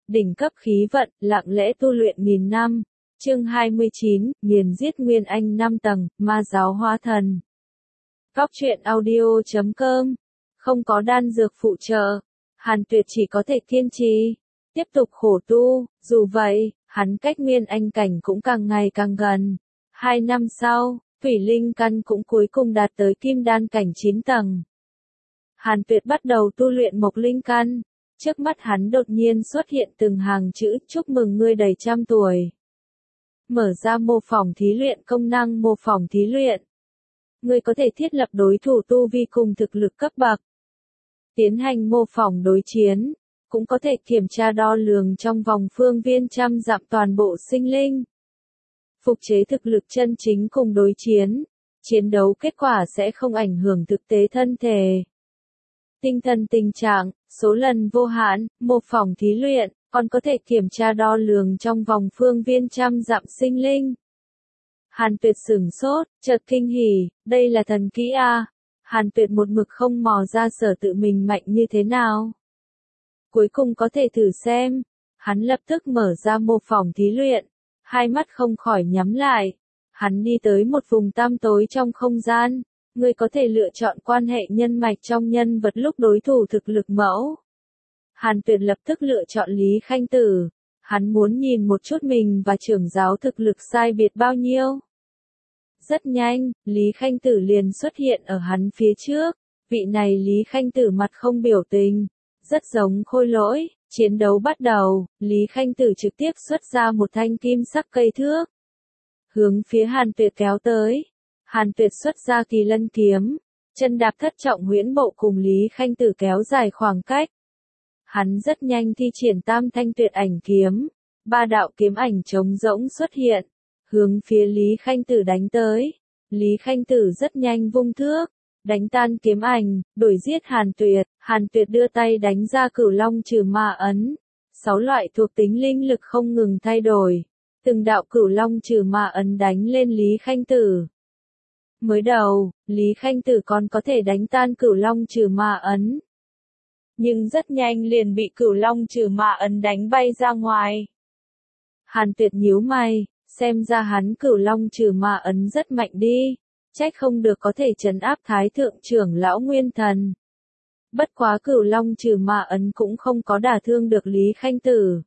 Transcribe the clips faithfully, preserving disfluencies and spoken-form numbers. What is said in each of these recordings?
đỉnh cấp khí vận, lặng lẽ tu luyện nghìn năm. Chương hai mươi chín, nghiền giết Nguyên Anh năm tầng, ma giáo hóa thần. Góc truyện audio chấm com. Không có đan dược phụ trợ, Hàn Tuyệt chỉ có thể kiên trì, tiếp tục khổ tu, dù vậy, hắn cách Nguyên Anh cảnh cũng càng ngày càng gần. Hai năm sau, Thủy Linh Căn cũng cuối cùng đạt tới Kim Đan cảnh chín tầng. Hàn Tuyệt bắt đầu tu luyện Mộc Linh Căn, trước mắt hắn đột nhiên xuất hiện từng hàng chữ chúc mừng ngươi đầy trăm tuổi. Mở ra mô phỏng thí luyện công năng mô phỏng thí luyện. Ngươi có thể thiết lập đối thủ tu vi cùng thực lực cấp bậc. Tiến hành mô phỏng đối chiến, cũng có thể kiểm tra đo lường trong vòng phương viên trăm dặm toàn bộ sinh linh. Phục chế thực lực chân chính cùng đối chiến, chiến đấu kết quả sẽ không ảnh hưởng thực tế thân thể. Tinh thần tình trạng, số lần vô hạn, mô phỏng thí luyện, còn có thể kiểm tra đo lường trong vòng phương viên trăm dặm sinh linh. Hàn Tuyệt sửng sốt, chợt kinh hỉ, đây là thần kỹ a. Hàn Tuyệt một mực không mò ra sở tự mình mạnh như thế nào. Cuối cùng có thể thử xem, hắn lập tức mở ra mô phỏng thí luyện, hai mắt không khỏi nhắm lại. Hắn đi tới một vùng tăm tối trong không gian, ngươi có thể lựa chọn quan hệ nhân mạch trong nhân vật lúc đối thủ thực lực mẫu. Hàn Tuyệt lập tức lựa chọn Lý Khanh Tử, hắn muốn nhìn một chút mình và trưởng giáo thực lực sai biệt bao nhiêu. Rất nhanh, Lý Khanh Tử liền xuất hiện ở hắn phía trước, vị này Lý Khanh Tử mặt không biểu tình, rất giống Khôi Lỗi. Chiến đấu bắt đầu, Lý Khanh Tử trực tiếp xuất ra một thanh kim sắc cây thước, hướng phía Hàn Tuyệt kéo tới. Hàn Tuyệt xuất ra Kỳ Lân kiếm, chân đạp thất trọng huyễn bộ cùng Lý Khanh Tử kéo dài khoảng cách. Hắn rất nhanh thi triển tam thanh tuyệt ảnh kiếm, ba đạo kiếm ảnh trống rỗng xuất hiện, hướng phía Lý Khanh Tử đánh tới. Lý Khanh Tử rất nhanh vung thước, đánh tan kiếm ảnh, đuổi giết Hàn Tuyệt. Hàn Tuyệt đưa tay đánh ra Cửu Long trừ ma ấn. Sáu loại thuộc tính linh lực không ngừng thay đổi. Từng đạo Cửu Long trừ ma ấn đánh lên Lý Khanh Tử. Mới đầu, Lý Khanh Tử còn có thể đánh tan Cửu Long trừ ma ấn. Nhưng rất nhanh liền bị Cửu Long trừ ma ấn đánh bay ra ngoài. Hàn Tuyệt nhíu mày, xem ra hắn Cửu Long trừ ma ấn rất mạnh đi, trách không được có thể trấn áp Thái thượng trưởng lão Nguyên Thần. Bất quá Cửu Long trừ ma ấn cũng không có đả thương được Lý Khanh Tử.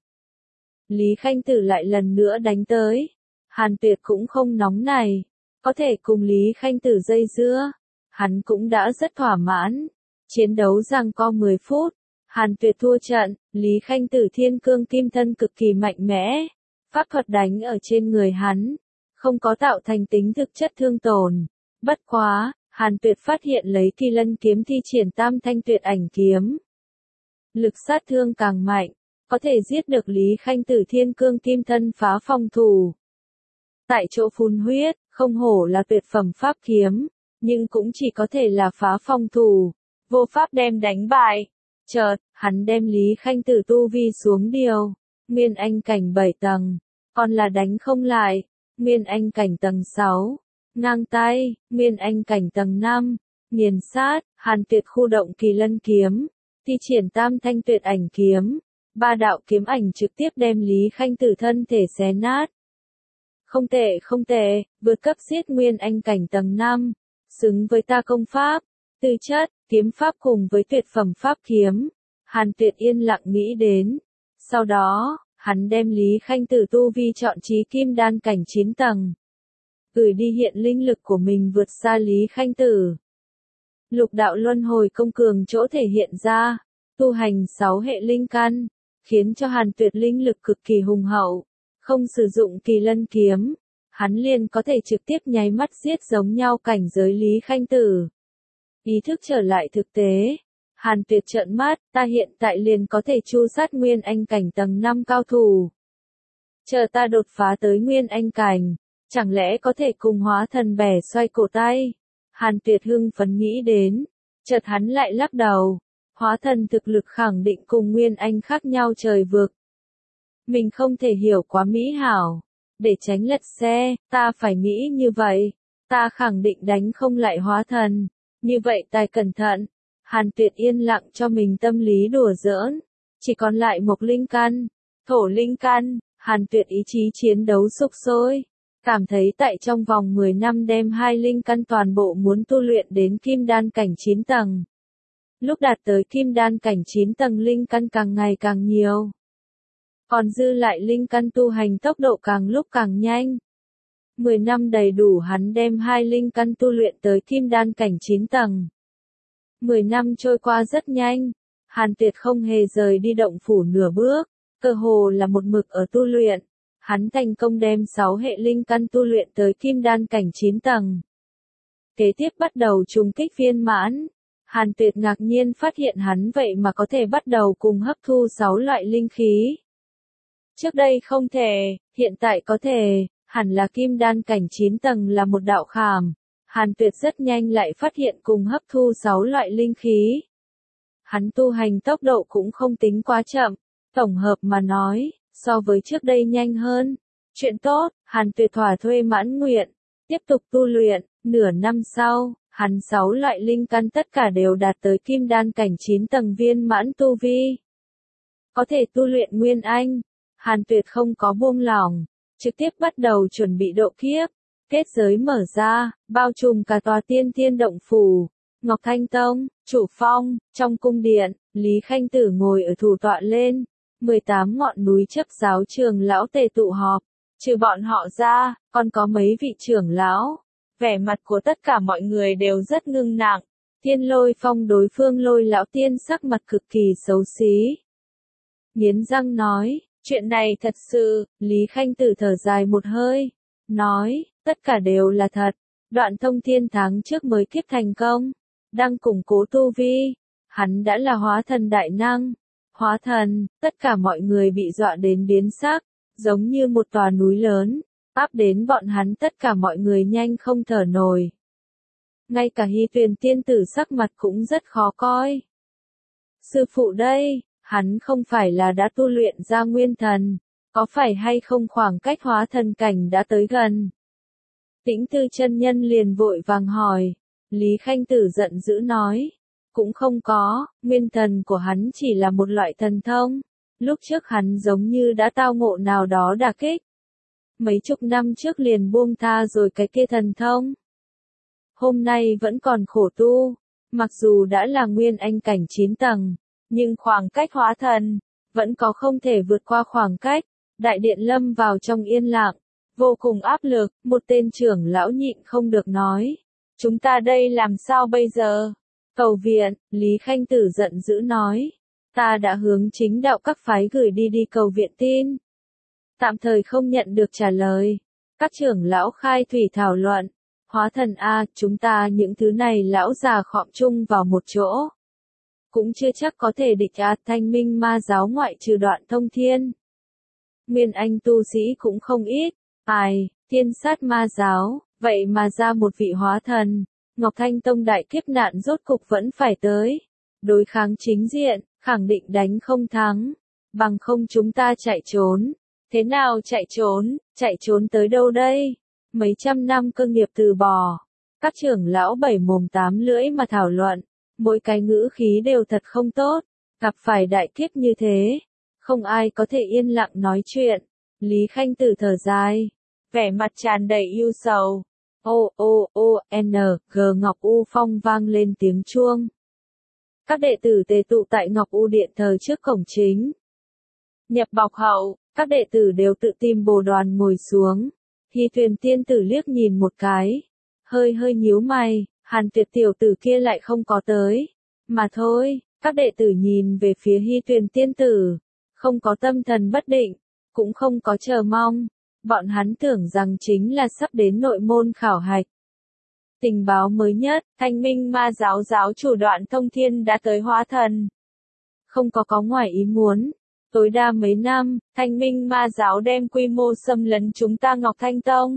Lý Khanh Tử lại lần nữa đánh tới. Hàn Tuyệt cũng không nóng này, có thể cùng Lý Khanh Tử dây dưa, hắn cũng đã rất thỏa mãn. Chiến đấu giằng co mười phút, Hàn Tuyệt thua trận. Lý Khanh Tử thiên cương kim thân cực kỳ mạnh mẽ, pháp thuật đánh ở trên người hắn, không có tạo thành tính thực chất thương tổn. Bất quá, Hàn Tuyệt phát hiện lấy Kỳ Lân kiếm thi triển tam thanh tuyệt ảnh kiếm, lực sát thương càng mạnh, có thể giết được Lý Khanh Tử thiên cương kim thân phá phòng thủ. Tại chỗ phun huyết, không hổ là tuyệt phẩm pháp kiếm, nhưng cũng chỉ có thể là phá phòng thủ, vô pháp đem đánh bại. Chợt, hắn đem Lý Khanh Tử tu vi xuống điều, Nguyên Anh cảnh bảy tầng, còn là đánh không lại. Nguyên Anh cảnh tầng sáu, ngang tay. Nguyên Anh cảnh tầng năm, nghiền sát. Hàn Tuyệt khu động Kỳ Lân kiếm, thi triển tam thanh tuyệt ảnh kiếm, ba đạo kiếm ảnh trực tiếp đem Lý Khanh Tử thân thể xé nát. Không tệ không tệ, vượt cấp giết Nguyên Anh cảnh tầng năm, xứng với ta công pháp, tư chất, kiếm pháp cùng với tuyệt phẩm pháp kiếm. Hàn Tuyệt yên lặng nghĩ đến. Sau đó, hắn đem Lý Khanh Tử tu vi chọn chí Kim Đan cảnh chín tầng, gửi đi hiện linh lực của mình vượt xa Lý Khanh Tử. Lục đạo luân hồi công cường chỗ thể hiện ra, tu hành sáu hệ linh căn, khiến cho Hàn Tuyệt linh lực cực kỳ hùng hậu. Không sử dụng Kỳ Lân kiếm, hắn liền có thể trực tiếp nháy mắt giết giống nhau cảnh giới Lý Khanh Tử. Ý thức trở lại thực tế, Hàn Tuyệt trợn mắt, ta hiện tại liền có thể tru sát Nguyên Anh cảnh tầng năm cao thủ. Chờ ta đột phá tới Nguyên Anh cảnh, chẳng lẽ có thể cùng hóa thần bẻ xoay cổ tay? Hàn Tuyệt hưng phấn nghĩ đến, chợt hắn lại lắc đầu, hóa thần thực lực khẳng định cùng Nguyên Anh khác nhau trời vực. Mình không thể hiểu quá mỹ hảo, để tránh lật xe, ta phải nghĩ như vậy, ta khẳng định đánh không lại hóa thần, như vậy tài cẩn thận. Hàn Tuyệt yên lặng cho mình tâm lý đùa giỡn, chỉ còn lại Mộc Linh Căn, Thổ linh căn, Hàn Tuyệt ý chí chiến đấu sục sôi. Cảm thấy tại trong vòng mười năm đem hai linh căn toàn bộ muốn tu luyện đến kim đan cảnh chín tầng. Lúc đạt tới kim đan cảnh chín tầng linh căn càng ngày càng nhiều. Còn dư lại linh căn tu hành tốc độ càng lúc càng nhanh. mười năm đầy đủ hắn đem hai linh căn tu luyện tới kim đan cảnh chín tầng. mười năm trôi qua rất nhanh, Hàn Tuyệt không hề rời đi động phủ nửa bước, cơ hồ là một mực ở tu luyện. Hắn thành công đem sáu hệ linh căn tu luyện tới kim đan cảnh chín tầng. Kế tiếp bắt đầu trùng kích viên mãn. Hàn Tuyệt ngạc nhiên phát hiện hắn vậy mà có thể bắt đầu cùng hấp thu sáu loại linh khí. Trước đây không thể, hiện tại có thể, hẳn là kim đan cảnh chín tầng là một đạo khảm. Hàn Tuyệt rất nhanh lại phát hiện cùng hấp thu sáu loại linh khí. Hắn tu hành tốc độ cũng không tính quá chậm, tổng hợp mà nói, so với trước đây nhanh hơn. Chuyện tốt, Hàn Tuyệt thỏa thuê mãn nguyện, tiếp tục tu luyện, nửa năm sau, hắn sáu loại linh căn tất cả đều đạt tới kim đan cảnh chín tầng viên mãn tu vi. Có thể tu luyện Nguyên Anh, Hàn Tuyệt không có buông lỏng, trực tiếp bắt đầu chuẩn bị độ kiếp. Kết giới mở ra, bao trùm cả tòa tiên thiên động phủ. Ngọc Thanh Tông, Trụ Phong, trong cung điện, Lý Khanh Tử ngồi ở thủ tọa lên. mười tám ngọn núi chấp giáo trường lão tề tụ họp. Trừ bọn họ ra, còn có mấy vị trưởng lão. Vẻ mặt của tất cả mọi người đều rất ngưng nặng. Thiên Lôi Phong đối phương Lôi lão tiên sắc mặt cực kỳ xấu xí. Nghiến răng nói, chuyện này thật sự, Lý Khanh Tử thở dài một hơi. Nói, tất cả đều là thật. Đoạn Thông Thiên tháng trước mới kiếp thành công. Đang củng cố tu vi. Hắn đã là hóa thần đại năng. Hóa thần, tất cả mọi người bị dọa đến biến sắc. Giống như một tòa núi lớn. Áp đến bọn hắn tất cả mọi người nhanh không thở nổi. Ngay cả Hy Tuyền tiên tử sắc mặt cũng rất khó coi. Sư phụ đây, hắn không phải là đã tu luyện ra nguyên thần. Có phải hay không khoảng cách hóa thần cảnh đã tới gần? Tĩnh Tư chân nhân liền vội vàng hỏi. Lý Khanh Tử giận dữ nói. Cũng không có, nguyên thần của hắn chỉ là một loại thần thông. Lúc trước hắn giống như đã tao ngộ nào đó đả kích. Mấy chục năm trước liền buông tha rồi cái kia thần thông. Hôm nay vẫn còn khổ tu. Mặc dù đã là nguyên anh cảnh chín tầng, nhưng khoảng cách hóa thần, vẫn có không thể vượt qua khoảng cách. Đại điện lâm vào trong yên lặng, vô cùng áp lực, một tên trưởng lão nhịn không được nói. Chúng ta đây làm sao bây giờ? Cầu viện, Lý Khanh Tử giận dữ nói. Ta đã hướng chính đạo các phái gửi đi đi cầu viện tin. Tạm thời không nhận được trả lời. Các trưởng lão khai thủy thảo luận. Hóa thần A, chúng ta những thứ này lão già khọm chung vào một chỗ. Cũng chưa chắc có thể địch A Thanh Minh ma giáo ngoại trừ Đoạn Thông Thiên. Nguyên Anh tu sĩ cũng không ít. Ai, thiên sát ma giáo, vậy mà ra một vị hóa thần. Ngọc Thanh Tông đại kiếp nạn rốt cục vẫn phải tới. Đối kháng chính diện, khẳng định đánh không thắng. Bằng không chúng ta chạy trốn. Thế nào chạy trốn, chạy trốn tới đâu đây? Mấy trăm năm cơ nghiệp từ bỏ. Các trưởng lão bảy mồm tám lưỡi mà thảo luận. Mỗi cái ngữ khí đều thật không tốt. Gặp phải đại kiếp như thế. Không ai có thể yên lặng nói chuyện. Lý Khanh Tử thở dài. Vẻ mặt tràn đầy yêu sầu. O O O N G Ngọc U Phong vang lên tiếng chuông. Các đệ tử tề tụ tại Ngọc U Điện thờ trước cổng chính. Nhập bọc hậu, các đệ tử đều tự tìm bồ đoàn ngồi xuống. Hy Tuyền tiên tử liếc nhìn một cái. Hơi hơi nhíu mày, Hàn Tuyệt tiểu tử kia lại không có tới. Mà thôi, các đệ tử nhìn về phía Hy Tuyền tiên tử. Không có tâm thần bất định, cũng không có chờ mong. Bọn hắn tưởng rằng chính là sắp đến nội môn khảo hạch. Tình báo mới nhất, Thanh Minh ma giáo giáo chủ Đoạn Thông Thiên đã tới hóa thần. Không có có ngoài ý muốn. Tối đa mấy năm, Thanh Minh ma giáo đem quy mô xâm lấn chúng ta Ngọc Thanh Tông.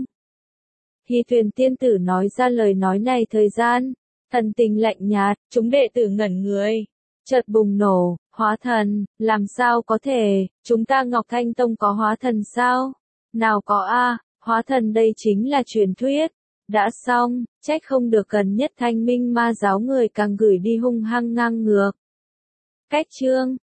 Hy Tuyền tiên tử nói ra lời nói này thời gian. Thần tình lạnh nhạt, chúng đệ tử ngẩn người. Chợt bùng nổ, hóa thần, làm sao có thể, chúng ta Ngọc Thanh Tông có hóa thần sao? Nào có a, hóa thần đây chính là truyền thuyết. Đã xong, trách không được gần nhất Thanh Minh ma giáo người càng gửi đi hung hăng ngang ngược. Cách chương